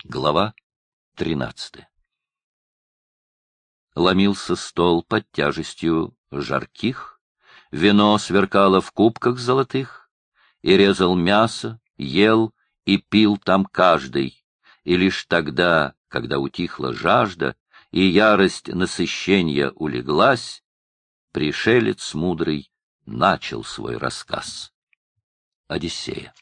Глава 13. Ломился стол под тяжестью жарких, вино сверкало в кубках золотых, и резал мясо, ел и пил там каждый, и лишь тогда, когда утихла жажда и ярость насыщения улеглась, пришелец мудрый начал свой рассказ. Одиссея.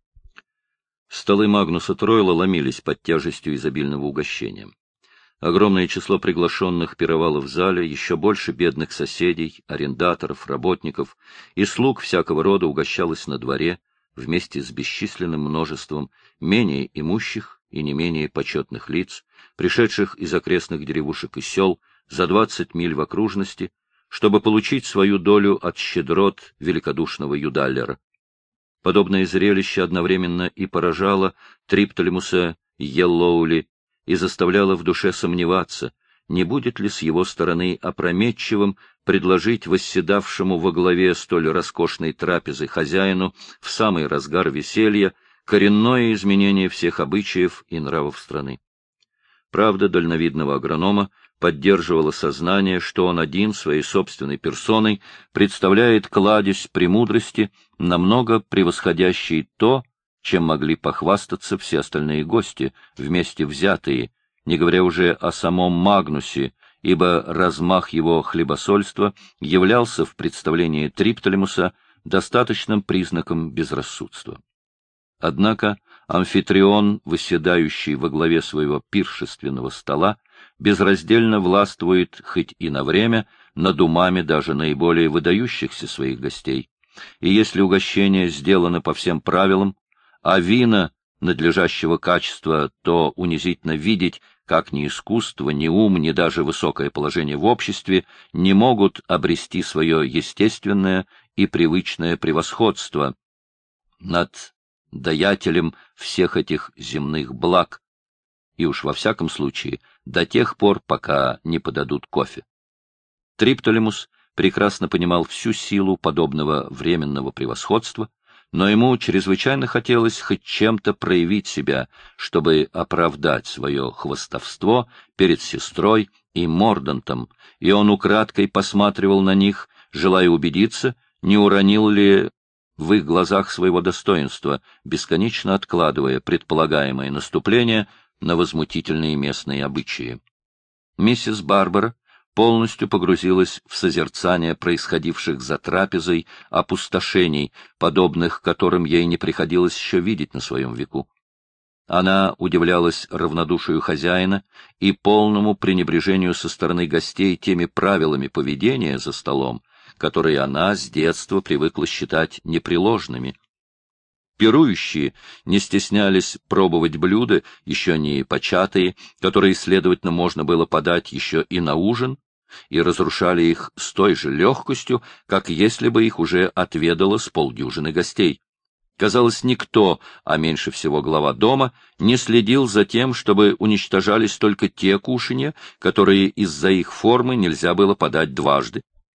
Столы Магнуса Тройла ломились под тяжестью изобильного угощения. Огромное число приглашенных пировало в зале, еще больше бедных соседей, арендаторов, работников и слуг всякого рода угощалось на дворе вместе с бесчисленным множеством менее имущих и не менее почетных лиц, пришедших из окрестных деревушек и сел за 20 миль в окружности, чтобы получить свою долю от щедрот великодушного юдаллера. Подобное зрелище одновременно и поражало Триптолемуса Еллоули и заставляло в душе сомневаться, не будет ли с его стороны опрометчивым предложить восседавшему во главе столь роскошной трапезы хозяину в самый разгар веселья коренное изменение всех обычаев и нравов страны. Правда дальновидного агронома поддерживало сознание, что он один своей собственной персоной представляет кладезь премудрости, намного превосходящий то, чем могли похвастаться все остальные гости, вместе взятые, не говоря уже о самом Магнусе, ибо размах его хлебосольства являлся в представлении Триптолемуса достаточным признаком безрассудства. Однако амфитрион, восседающий во главе своего пиршественного стола, безраздельно властвует хоть и на время над умами даже наиболее выдающихся своих гостей, и если угощение сделано по всем правилам, а вина надлежащего качества, то унизительно видеть, как ни искусство, ни ум, ни даже высокое положение в обществе не могут обрести свое естественное и привычное превосходство над даятелем всех этих земных благ, и уж во всяком случае до тех пор, пока не подадут кофе. Триптолемус прекрасно понимал всю силу подобного временного превосходства, но ему чрезвычайно хотелось хоть чем-то проявить себя, чтобы оправдать свое хвастовство перед сестрой и Мордантом, и он украдкой посматривал на них, желая убедиться, не уронил ли в их глазах своего достоинства, бесконечно откладывая предполагаемое наступление на возмутительные местные обычаи. Миссис Барбара полностью погрузилась в созерцание происходивших за трапезой опустошений, подобных которым ей не приходилось еще видеть на своем веку. Она удивлялась равнодушию хозяина и полному пренебрежению со стороны гостей теми правилами поведения за столом, которые она с детства привыкла считать непреложными. Пирующие не стеснялись пробовать блюда, еще не початые, которые, следовательно, можно было подать еще и на ужин, и разрушали их с той же легкостью, как если бы их уже отведало с полдюжины гостей. Казалось, никто, а меньше всего глава дома, не следил за тем, чтобы уничтожались только те кушанья, которые из-за их формы нельзя было подать дважды,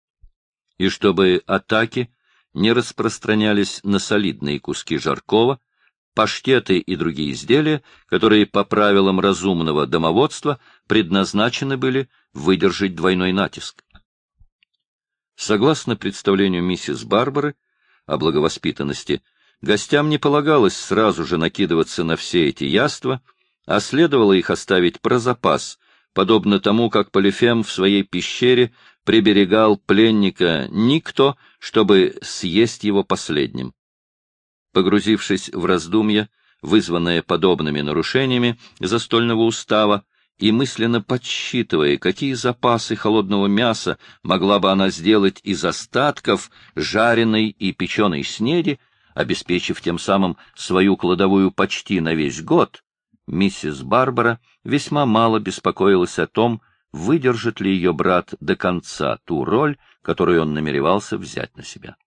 и чтобы атаки не распространялись на солидные куски жаркого, паштеты и другие изделия, которые по правилам разумного домоводства предназначены были выдержать двойной натиск. Согласно представлению миссис Барбары о благовоспитанности, гостям не полагалось сразу же накидываться на все эти яства, а следовало их оставить про запас, подобно тому, как Полифем в своей пещере приберегал пленника никто, чтобы съесть его последним. Погрузившись в раздумья, вызванное подобными нарушениями застольного устава, и мысленно подсчитывая, какие запасы холодного мяса могла бы она сделать из остатков жареной и печеной снеди, обеспечив тем самым свою кладовую почти на весь год, миссис Барбара весьма мало беспокоилась о том, выдержит ли ее брат до конца ту роль, которую он намеревался взять на себя.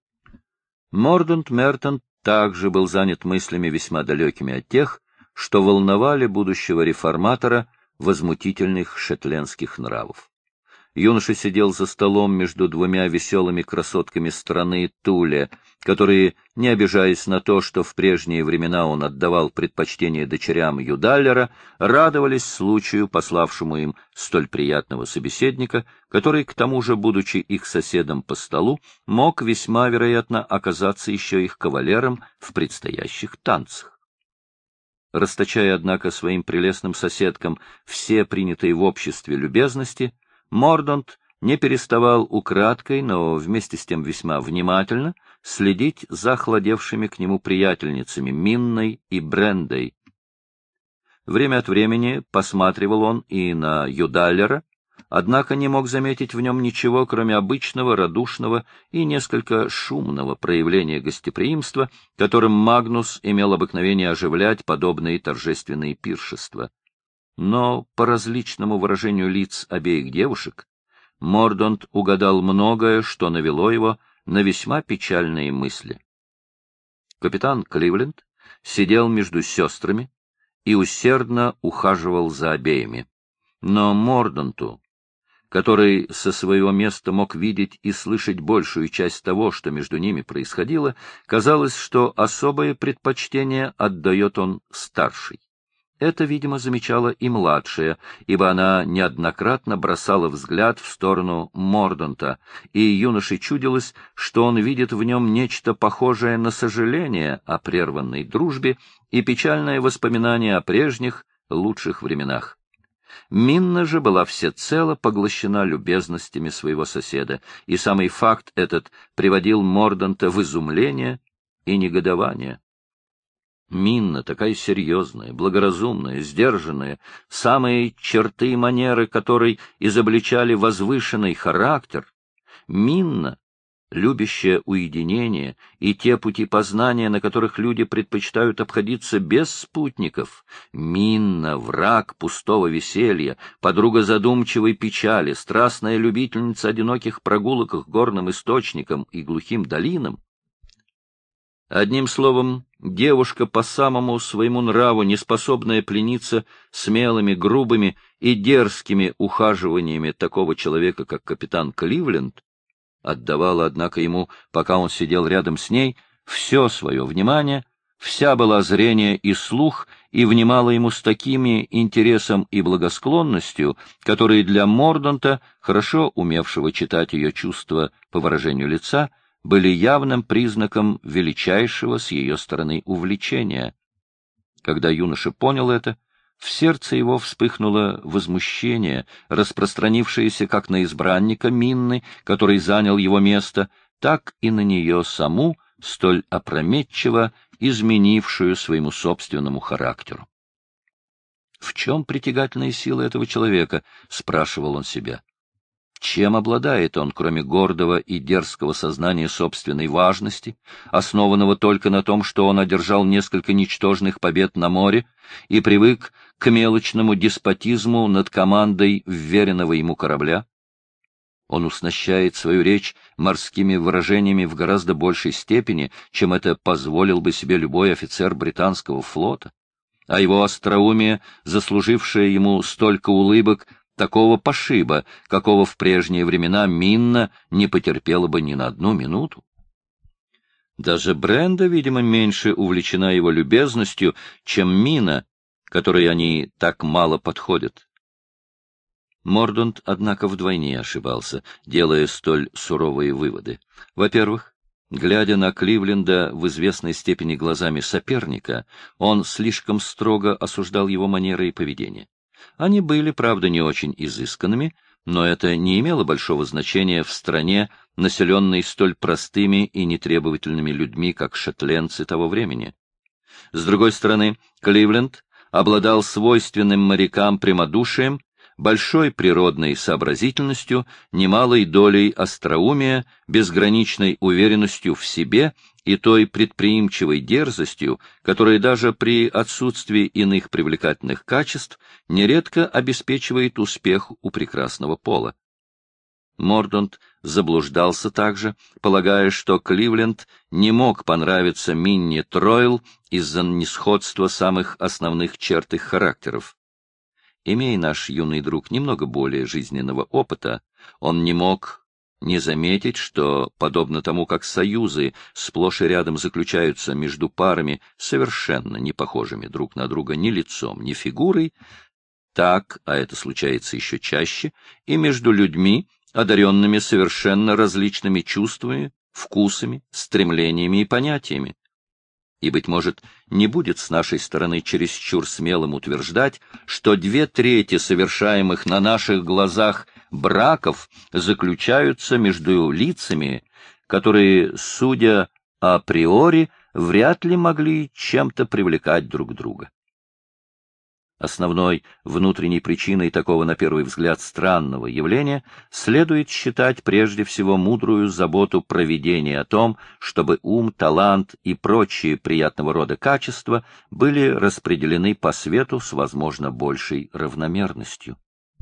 Мордант Мертон также был занят мыслями весьма далекими от тех, что волновали будущего реформатора возмутительных шетлендских нравов. Юноша сидел за столом между двумя веселыми красотками страны Туле, которые, не обижаясь на то, что в прежние времена он отдавал предпочтение дочерям Юдаллера, радовались случаю, пославшему им столь приятного собеседника, который, к тому же, будучи их соседом по столу, мог весьма вероятно оказаться еще их кавалером в предстоящих танцах. Расточая, однако, своим прелестным соседкам все принятые в обществе любезности, Мордонт не переставал украдкой, но вместе с тем весьма внимательно следить за охладевшими к нему приятельницами Минной и Брендой. Время от времени посматривал он и на Юдаллера, однако не мог заметить в нем ничего, кроме обычного, радушного и несколько шумного проявления гостеприимства, которым Магнус имел обыкновение оживлять подобные торжественные пиршества. Но по различному выражению лиц обеих девушек Мордонт угадал многое, что навело его на весьма печальные мысли. Капитан Кливленд сидел между сестрами и усердно ухаживал за обеими. Но Мордонту, который со своего места мог видеть и слышать большую часть того, что между ними происходило, казалось, что особое предпочтение отдает он старшей. Это, видимо, замечала и младшая, ибо она неоднократно бросала взгляд в сторону Мордонта, и юноше чудилось, что он видит в нем нечто похожее на сожаление о прерванной дружбе и печальное воспоминание о прежних, лучших временах. Минна же была всецело поглощена любезностями своего соседа, и самый факт этот приводил Мордонта в изумление и негодование. Минна, такая серьезная, благоразумная, сдержанная, самые черты и манеры которой изобличали возвышенный характер, Минна, любящая уединение и те пути познания, на которых люди предпочитают обходиться без спутников, Минна, враг пустого веселья, подруга задумчивой печали, страстная любительница одиноких прогулок к горным источникам и глухим долинам. Одним словом, девушка по самому своему нраву, неспособная плениться смелыми, грубыми и дерзкими ухаживаниями такого человека, как капитан Кливленд, отдавала, однако, ему, пока он сидел рядом с ней, все свое внимание, вся была зрение и слух, и внимала ему с такими интересом и благосклонностью, которые для Мордонта, хорошо умевшего читать ее чувства по выражению лица, были явным признаком величайшего с ее стороны увлечения. Когда юноша понял это, в сердце его вспыхнуло возмущение, распространившееся как на избранника Минны, который занял его место, так и на нее саму, столь опрометчиво изменившую своему собственному характеру. «В чем притягательная сила этого человека?» — спрашивал он себя. Чем обладает он, кроме гордого и дерзкого сознания собственной важности, основанного только на том, что он одержал несколько ничтожных побед на море и привык к мелочному деспотизму над командой вверенного ему корабля? Он уснащает свою речь морскими выражениями в гораздо большей степени, чем это позволил бы себе любой офицер британского флота, а его остроумие, заслужившее ему столько улыбок, такого пошиба, какого в прежние времена Минна не потерпела бы ни на одну минуту. Даже Бренда, видимо, меньше увлечена его любезностью, чем Мина, которой они так мало подходят. Мордонт, однако, вдвойне ошибался, делая столь суровые выводы. Во-первых, глядя на Кливленда в известной степени глазами соперника, он слишком строго осуждал его манеры и поведение. Они были, правда, не очень изысканными, но это не имело большого значения в стране, населенной столь простыми и нетребовательными людьми, как шотландцы того времени. С другой стороны, Кливленд обладал свойственным морякам прямодушием, большой природной сообразительностью, немалой долей остроумия, безграничной уверенностью в себе и той предприимчивой дерзостью, которая даже при отсутствии иных привлекательных качеств нередко обеспечивает успех у прекрасного пола. Мордонт заблуждался также, полагая, что Кливленд не мог понравиться Минни Тройл из-за несходства самых основных черт их характеров. Имея наш юный друг немного более жизненного опыта, он не мог не заметить, что, подобно тому, как союзы сплошь и рядом заключаются между парами, совершенно не похожими друг на друга ни лицом, ни фигурой, так, а это случается еще чаще, и между людьми, одаренными совершенно различными чувствами, вкусами, стремлениями и понятиями. И, быть может, не будет с нашей стороны чересчур смелым утверждать, что 2/3 совершаемых на наших глазах браков заключаются между лицами, которые, судя априори, вряд ли могли чем-то привлекать друг друга. Основной внутренней причиной такого, на первый взгляд, странного явления следует считать прежде всего мудрую заботу провидения о том, чтобы ум, талант и прочие приятного рода качества были распределены по свету с, возможно, большей равномерностью.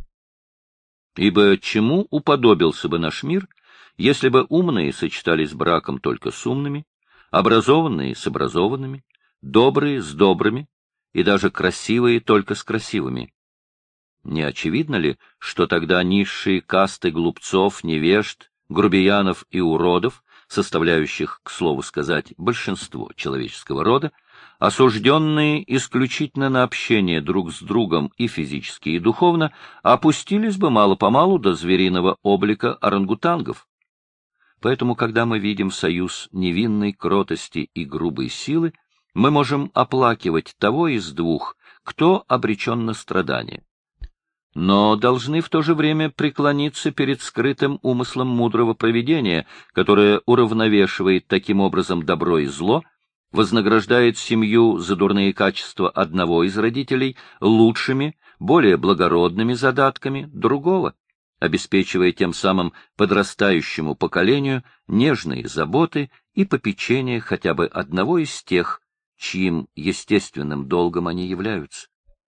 Ибо чему уподобился бы наш мир, если бы умные сочетались браком только с умными, образованные с образованными, добрые с добрыми, и даже красивые только с красивыми? Не очевидно ли, что тогда низшие касты глупцов, невежд, грубиянов и уродов, составляющих, к слову сказать, большинство человеческого рода, осужденные исключительно на общение друг с другом и физически, и духовно, опустились бы мало-помалу до звериного облика орангутангов? Поэтому, когда мы видим союз невинной кротости и грубой силы, мы можем оплакивать того из двух, кто обречен на страдание. Но должны в то же время преклониться перед скрытым умыслом мудрого провидения, которое уравновешивает таким образом добро и зло, вознаграждает семью за дурные качества одного из родителей лучшими, более благородными задатками другого, обеспечивая тем самым подрастающему поколению нежные заботы и попечение хотя бы одного из тех, чьим естественным долгом они являются.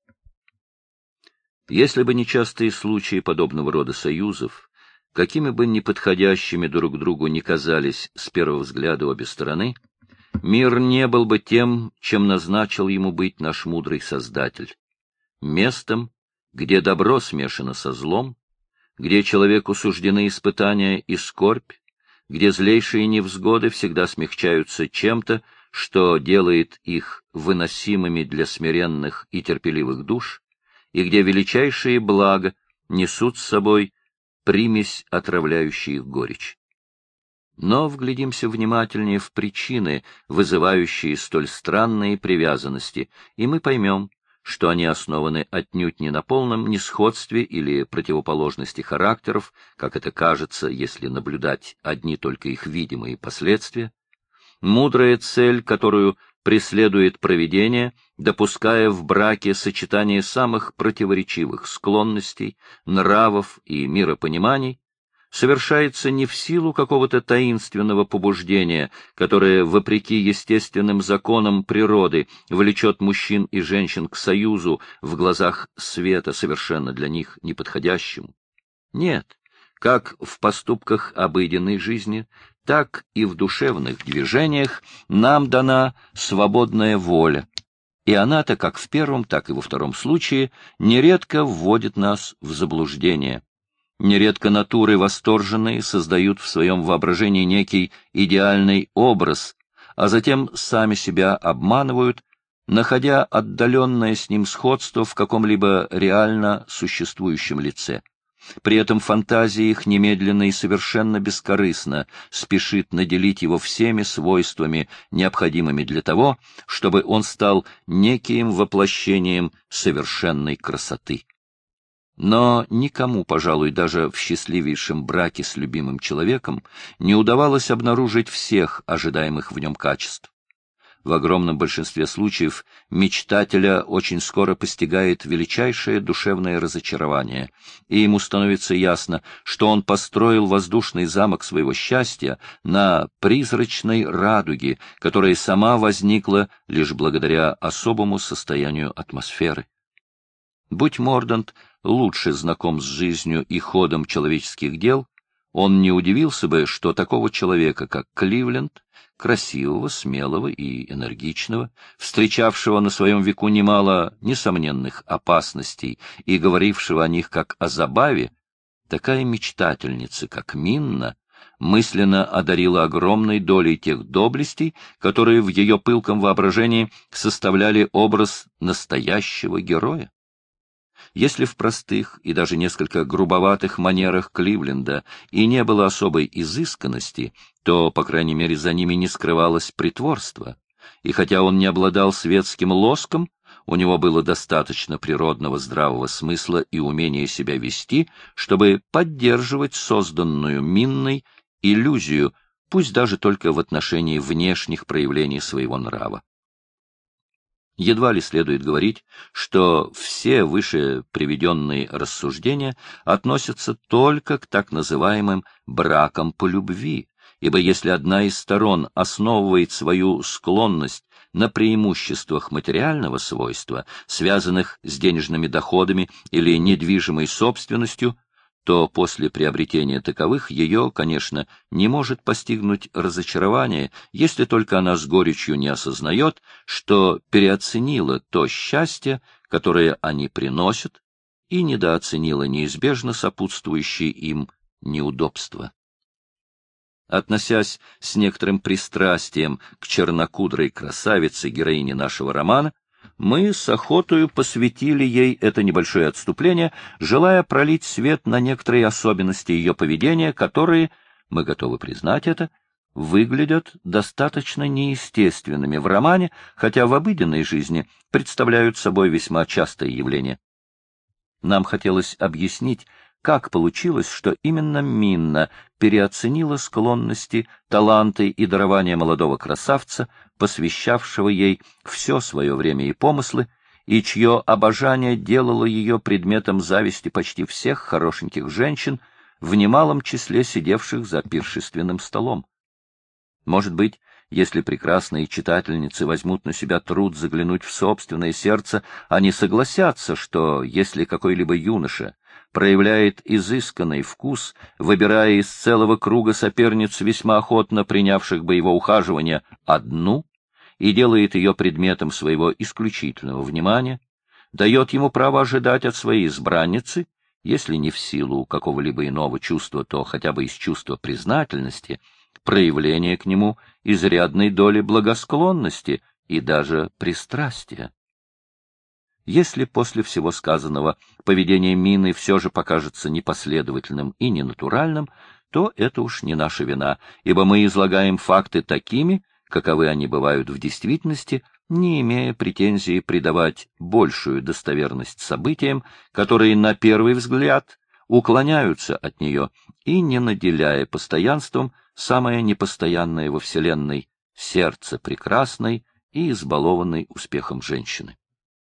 Если бы нечастые случаи подобного рода союзов, какими бы неподходящими друг другу ни казались с первого взгляда обе стороны, мир не был бы тем, чем назначил ему быть наш мудрый Создатель, местом, где добро смешано со злом, где человеку суждены испытания и скорбь, где злейшие невзгоды всегда смягчаются чем-то, что делает их выносимыми для смиренных и терпеливых душ, и где величайшие блага несут с собой примесь, отравляющую их горечь. Но вглядимся внимательнее в причины, вызывающие столь странные привязанности, и мы поймем, что они основаны отнюдь не на полном несходстве или противоположности характеров, как это кажется, если наблюдать одни только их видимые последствия. Мудрая цель, которую преследует провидение, допуская в браке сочетание самых противоречивых склонностей, нравов и миропониманий, совершается не в силу какого-то таинственного побуждения, которое, вопреки естественным законам природы, влечет мужчин и женщин к союзу в глазах света, совершенно для них неподходящему. Нет, как в поступках обыденной жизни, так и в душевных движениях нам дана свободная воля, и она-то как в первом, так и во втором случае нередко вводит нас в заблуждение. Нередко натуры восторженные создают в своем воображении некий идеальный образ, а затем сами себя обманывают, находя отдаленное с ним сходство в каком-либо реально существующем лице. При этом фантазия их немедленно и совершенно бескорыстно спешит наделить его всеми свойствами, необходимыми для того, чтобы он стал неким воплощением совершенной красоты. Но никому, пожалуй, даже в счастливейшем браке с любимым человеком не удавалось обнаружить всех ожидаемых в нем качеств. В огромном большинстве случаев мечтателя очень скоро постигает величайшее душевное разочарование, и ему становится ясно, что он построил воздушный замок своего счастья на призрачной радуге, которая сама возникла лишь благодаря особому состоянию атмосферы. Будь Мордант лучше знаком с жизнью и ходом человеческих дел, он не удивился бы, что такого человека, как Кливленд, красивого, смелого и энергичного, встречавшего на своем веку немало несомненных опасностей и говорившего о них как о забаве, такая мечтательница, как Минна, мысленно одарила огромной долей тех доблестей, которые в ее пылком воображении составляли образ настоящего героя. Если в простых и даже несколько грубоватых манерах Кливленда и не было особой изысканности, то, по крайней мере, за ними не скрывалось притворство, и хотя он не обладал светским лоском, у него было достаточно природного здравого смысла и умения себя вести, чтобы поддерживать созданную Минной иллюзию, пусть даже только в отношении внешних проявлений своего нрава. Едва ли следует говорить, что все выше приведенные рассуждения относятся только к так называемым бракам по любви, ибо если одна из сторон основывает свою склонность на преимуществах материального свойства, связанных с денежными доходами или недвижимой собственностью, то после приобретения таковых ее, конечно, не может постигнуть разочарование, если только она с горечью не осознает, что переоценила то счастье, которое они приносят, и недооценила неизбежно сопутствующие им неудобства. Относясь с некоторым пристрастием к чернокудрой красавице, героине нашего романа, мы с охотою посвятили ей это небольшое отступление, желая пролить свет на некоторые особенности ее поведения, которые, мы готовы признать это, выглядят достаточно неестественными в романе, хотя в обыденной жизни представляют собой весьма частое явление. Нам хотелось объяснить, как получилось, что именно Минна переоценила склонности, таланты и дарования молодого красавца, посвящавшего ей все свое время и помыслы, и чье обожание делало ее предметом зависти почти всех хорошеньких женщин, в немалом числе сидевших за пиршественным столом. Может быть, если прекрасные читательницы возьмут на себя труд заглянуть в собственное сердце, они согласятся, что если какой-либо юноша проявляет изысканный вкус, выбирая из целого круга соперниц, весьма охотно принявших бы его ухаживание, одну, и делает ее предметом своего исключительного внимания, дает ему право ожидать от своей избранницы, если не в силу какого-либо иного чувства, то хотя бы из чувства признательности, проявление к нему изрядной доли благосклонности и даже пристрастия. Если после всего сказанного поведение Мины все же покажется непоследовательным и ненатуральным, то это уж не наша вина, ибо мы излагаем факты такими, каковы они бывают в действительности, не имея претензии придавать большую достоверность событиям, которые на первый взгляд уклоняются от нее, и не наделяя постоянством самое непостоянное во Вселенной — сердце прекрасной и избалованной успехом женщины.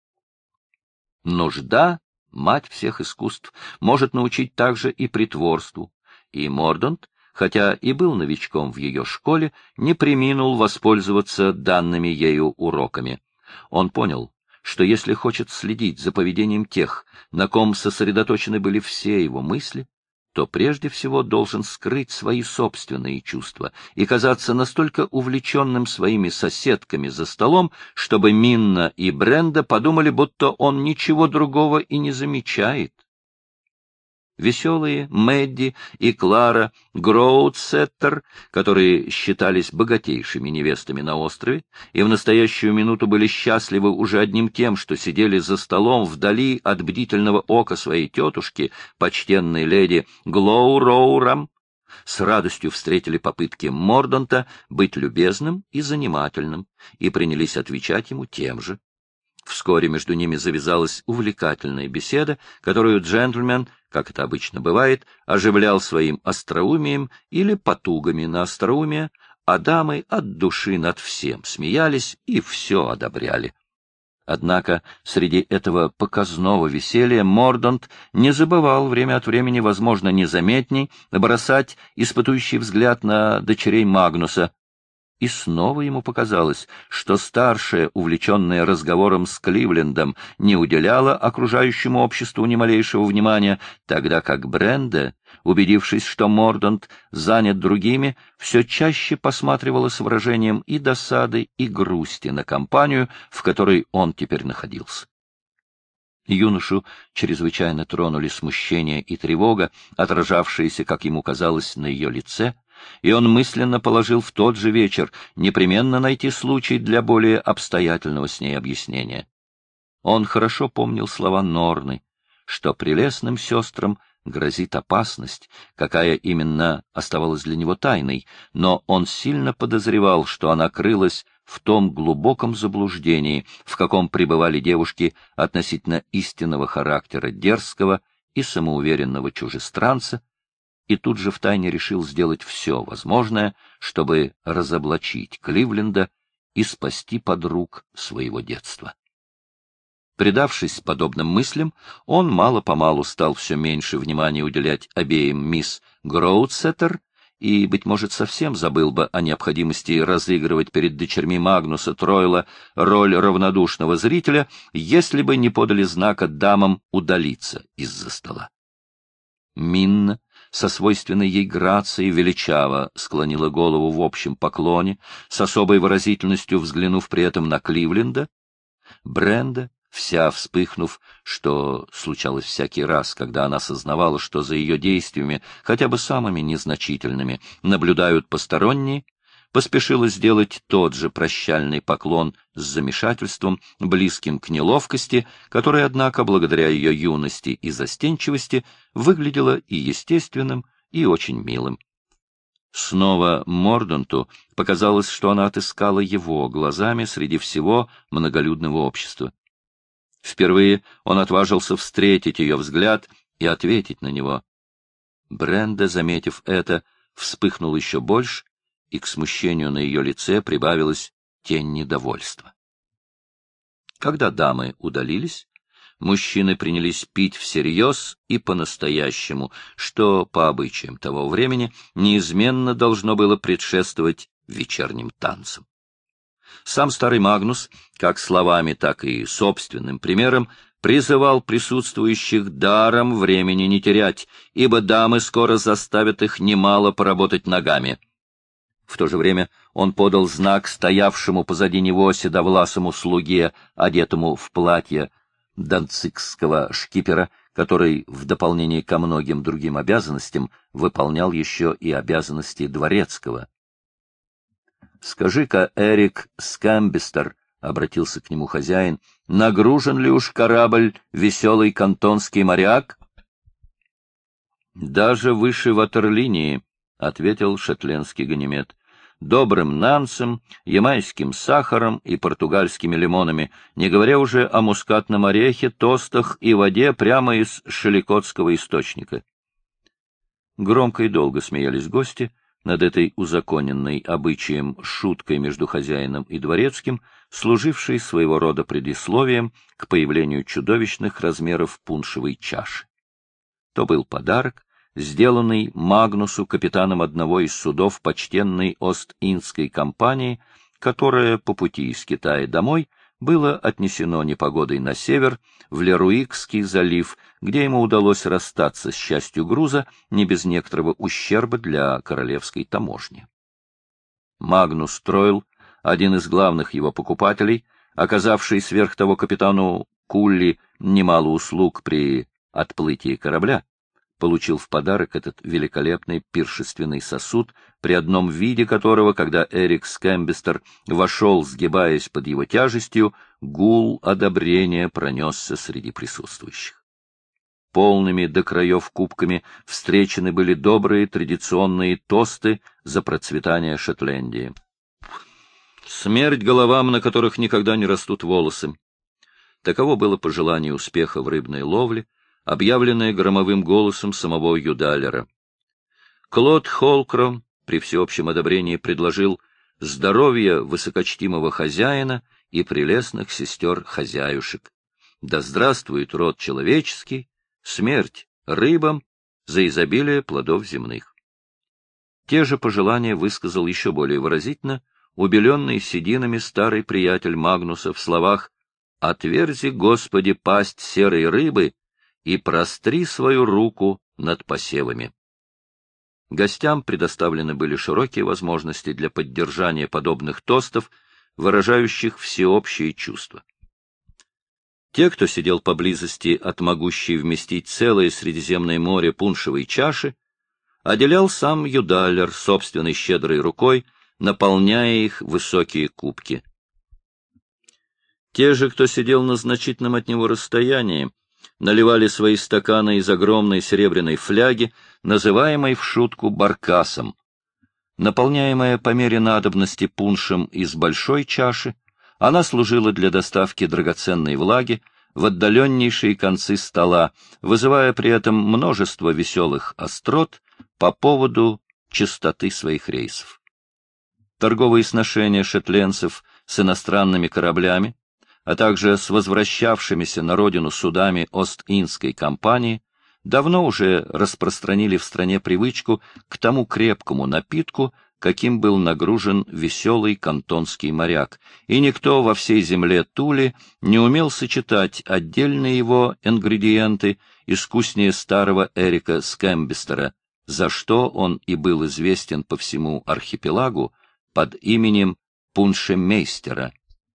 Нужда, мать всех искусств, может научить также и притворству, и Мордант, хотя и был новичком в ее школе, не преминул воспользоваться данными ею уроками. Он понял, что если хочет следить за поведением тех, на ком сосредоточены были все его мысли, то прежде всего должен скрыть свои собственные чувства и казаться настолько увлеченным своими соседками за столом, чтобы Минна и Бренда подумали, будто он ничего другого и не замечает. Веселые Мэдди и Клара Гроудсеттер, которые считались богатейшими невестами на острове и в настоящую минуту были счастливы уже одним тем, что сидели за столом вдали от бдительного ока своей тетушки, почтенной леди Глоуроурам, с радостью встретили попытки Морданта быть любезным и занимательным и принялись отвечать ему тем же. Вскоре между ними завязалась увлекательная беседа, которую джентльмен, как это обычно бывает, оживлял своим остроумием или потугами на остроумие, а дамы от души над всем смеялись и все одобряли. Однако среди этого показного веселья Мордант не забывал время от времени, возможно, незаметней, бросать испытующий взгляд на дочерей Магнуса. И снова ему показалось, что старшая, увлеченная разговором с Кливлендом, не уделяла окружающему обществу ни малейшего внимания, тогда как Бренда, убедившись, что Мордант занят другими, все чаще посматривала с выражением и досады, и грусти на компанию, в которой он теперь находился. Юношу чрезвычайно тронули смущение и тревога, отражавшиеся, как ему казалось, на ее лице, и он мысленно положил в тот же вечер непременно найти случай для более обстоятельного с ней объяснения. Он хорошо помнил слова Норны, что прелестным сестрам грозит опасность, какая именно оставалась для него тайной, но он сильно подозревал, что она крылась в том глубоком заблуждении, в каком пребывали девушки относительно истинного характера дерзкого и самоуверенного чужестранца, и тут же втайне решил сделать все возможное, чтобы разоблачить Кливленда и спасти подруг своего детства. Предавшись подобным мыслям, он мало-помалу стал все меньше внимания уделять обеим мисс Гроудсеттер и, быть может, совсем забыл бы о необходимости разыгрывать перед дочерьми Магнуса Тройла роль равнодушного зрителя, если бы не подали знака дамам удалиться из-за стола. Минна со свойственной ей грацией величаво склонила голову в общем поклоне, с особой выразительностью взглянув при этом на Кливленда. Бренда, вся вспыхнув, что случалось всякий раз, когда она сознавала, что за ее действиями, хотя бы самыми незначительными, наблюдают посторонние, поспешила сделать тот же прощальный поклон с замешательством, близким к неловкости, которая, однако, благодаря ее юности и застенчивости, выглядела и естественным, и очень милым. Снова Морданту показалось, что она отыскала его глазами среди всего многолюдного общества. Впервые он отважился встретить ее взгляд и ответить на него. Бренда, заметив это, вспыхнул еще больше, и к смущению на ее лице прибавилась тень недовольства. Когда дамы удалились, мужчины принялись пить всерьез и по-настоящему, что, по обычаям того времени, неизменно должно было предшествовать вечерним танцам. Сам старый Магнус, как словами, так и собственным примером, призывал присутствующих даром времени не терять, ибо дамы скоро заставят их немало поработать ногами. В то же время он подал знак стоявшему позади него седовласому слуге, одетому в платье данцигского шкипера, который в дополнение ко многим другим обязанностям выполнял еще и обязанности дворецкого. — Скажи-ка, Эрик Скамбестер, — обратился к нему хозяин, — нагружен ли уж корабль «Веселый кантонский моряк»? — Даже выше ватерлинии, — ответил шотландский ганимед, — добрым нансом, ямайским сахаром и португальскими лимонами, не говоря уже о мускатном орехе, тостах и воде прямо из шеликотского источника. Громко и долго смеялись гости над этой узаконенной обычаем шуткой между хозяином и дворецким, служившей своего рода предисловием к появлению чудовищных размеров пуншевой чаши. То был подарок, сделанный Магнусу капитаном одного из судов почтенной Ост-Индской компании, которое по пути из Китая домой было отнесено непогодой на север, в Леруикский залив, где ему удалось расстаться с частью груза не без некоторого ущерба для королевской таможни. Магнус Тройл, один из главных его покупателей, оказавший сверх того капитану Кулли немало услуг при отплытии корабля, получил в подарок этот великолепный пиршественный сосуд, при одном виде которого, когда Эрик Скэмбестер вошел, сгибаясь под его тяжестью, гул одобрения пронесся среди присутствующих. Полными до краев кубками встречены были добрые традиционные тосты за процветание Шотландии. Смерть головам, на которых никогда не растут волосы. Таково было пожелание успеха в рыбной ловле, объявленное громовым голосом самого Юдалера. Клод Холкром при всеобщем одобрении предложил здоровье высокочтимого хозяина и прелестных сестер-хозяюшек. Да здравствует род человеческий, смерть рыбам за изобилие плодов земных. Те же пожелания высказал еще более выразительно убеленный сединами старый приятель Магнуса в словах «Отверзи, Господи, пасть серой рыбы и простри свою руку над посевами». Гостям предоставлены были широкие возможности для поддержания подобных тостов, выражающих всеобщие чувства. Те, кто сидел поблизости от могущей вместить целое Средиземное море пуншевой чаши, отделял сам юдалер собственной щедрой рукой, наполняя их высокие кубки. Те же, кто сидел на значительном от него расстоянии, наливали свои стаканы из огромной серебряной фляги, называемой в шутку баркасом. Наполняемая по мере надобности пуншем из большой чаши, она служила для доставки драгоценной влаги в отдаленнейшие концы стола, вызывая при этом множество веселых острот по поводу частоты своих рейсов. Торговые сношения шетлендцев с иностранными кораблями, а также с возвращавшимися на родину судами Ост-Индской компании, давно уже распространили в стране привычку к тому крепкому напитку, каким был нагружен веселый кантонский моряк, и никто во всей земле Тули не умел сочетать отдельные его ингредиенты искуснее старого Эрика Скэмбистера, за что он и был известен по всему архипелагу под именем пуншемейстера.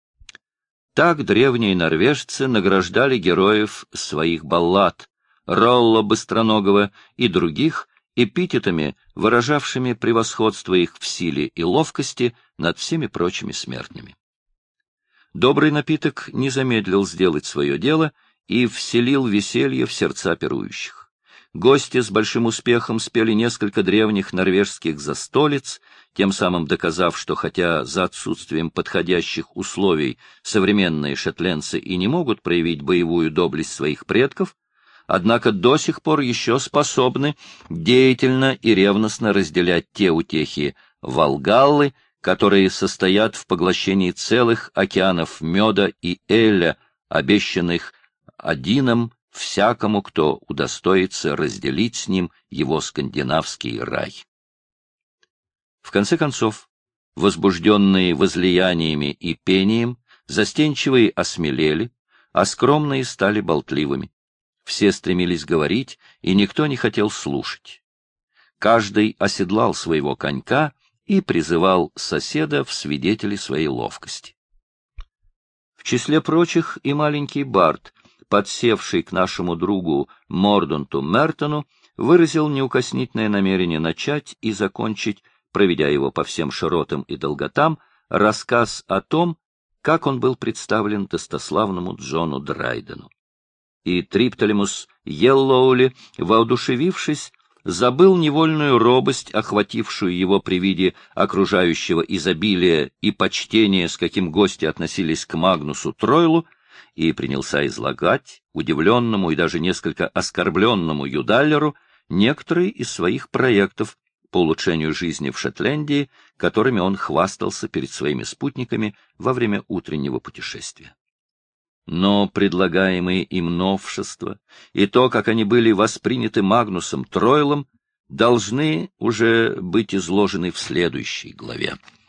Так древние норвежцы награждали героев своих баллад, Ролла Быстроногого и других, эпитетами, выражавшими превосходство их в силе и ловкости над всеми прочими смертными. Добрый напиток не замедлил сделать свое дело и вселил веселье в сердца пирующих. Гости с большим успехом спели несколько древних норвежских застолиц, тем самым доказав, что хотя за отсутствием подходящих условий современные шотландцы и не могут проявить боевую доблесть своих предков, однако до сих пор еще способны деятельно и ревностно разделять те утехи Валгаллы, которые состоят в поглощении целых океанов меда и эля, обещанных Одином всякому, кто удостоится разделить с ним его скандинавский рай. В конце концов, возбужденные возлияниями и пением, застенчивые осмелели, а скромные стали болтливыми. Все стремились говорить, и никто не хотел слушать. Каждый оседлал своего конька и призывал соседа в свидетели своей ловкости. В числе прочих и маленький Барт, подсевший к нашему другу Мордонту Мертону, выразил неукоснительное намерение начать и закончить, проведя его по всем широтам и долготам, рассказ о том, как он был представлен достославному Джону Драйдену. И Триптолемус Йеллоули, воодушевившись, забыл невольную робость, охватившую его при виде окружающего изобилия и почтения, с каким гости относились к Магнусу Тройлу, и принялся излагать удивленному и даже несколько оскорбленному юдаллеру некоторые из своих проектов по улучшению жизни в Шотландии, которыми он хвастался перед своими спутниками во время утреннего путешествия. Но предлагаемые им новшества и то, как они были восприняты Магнусом Тройлом, должны уже быть изложены в следующей главе.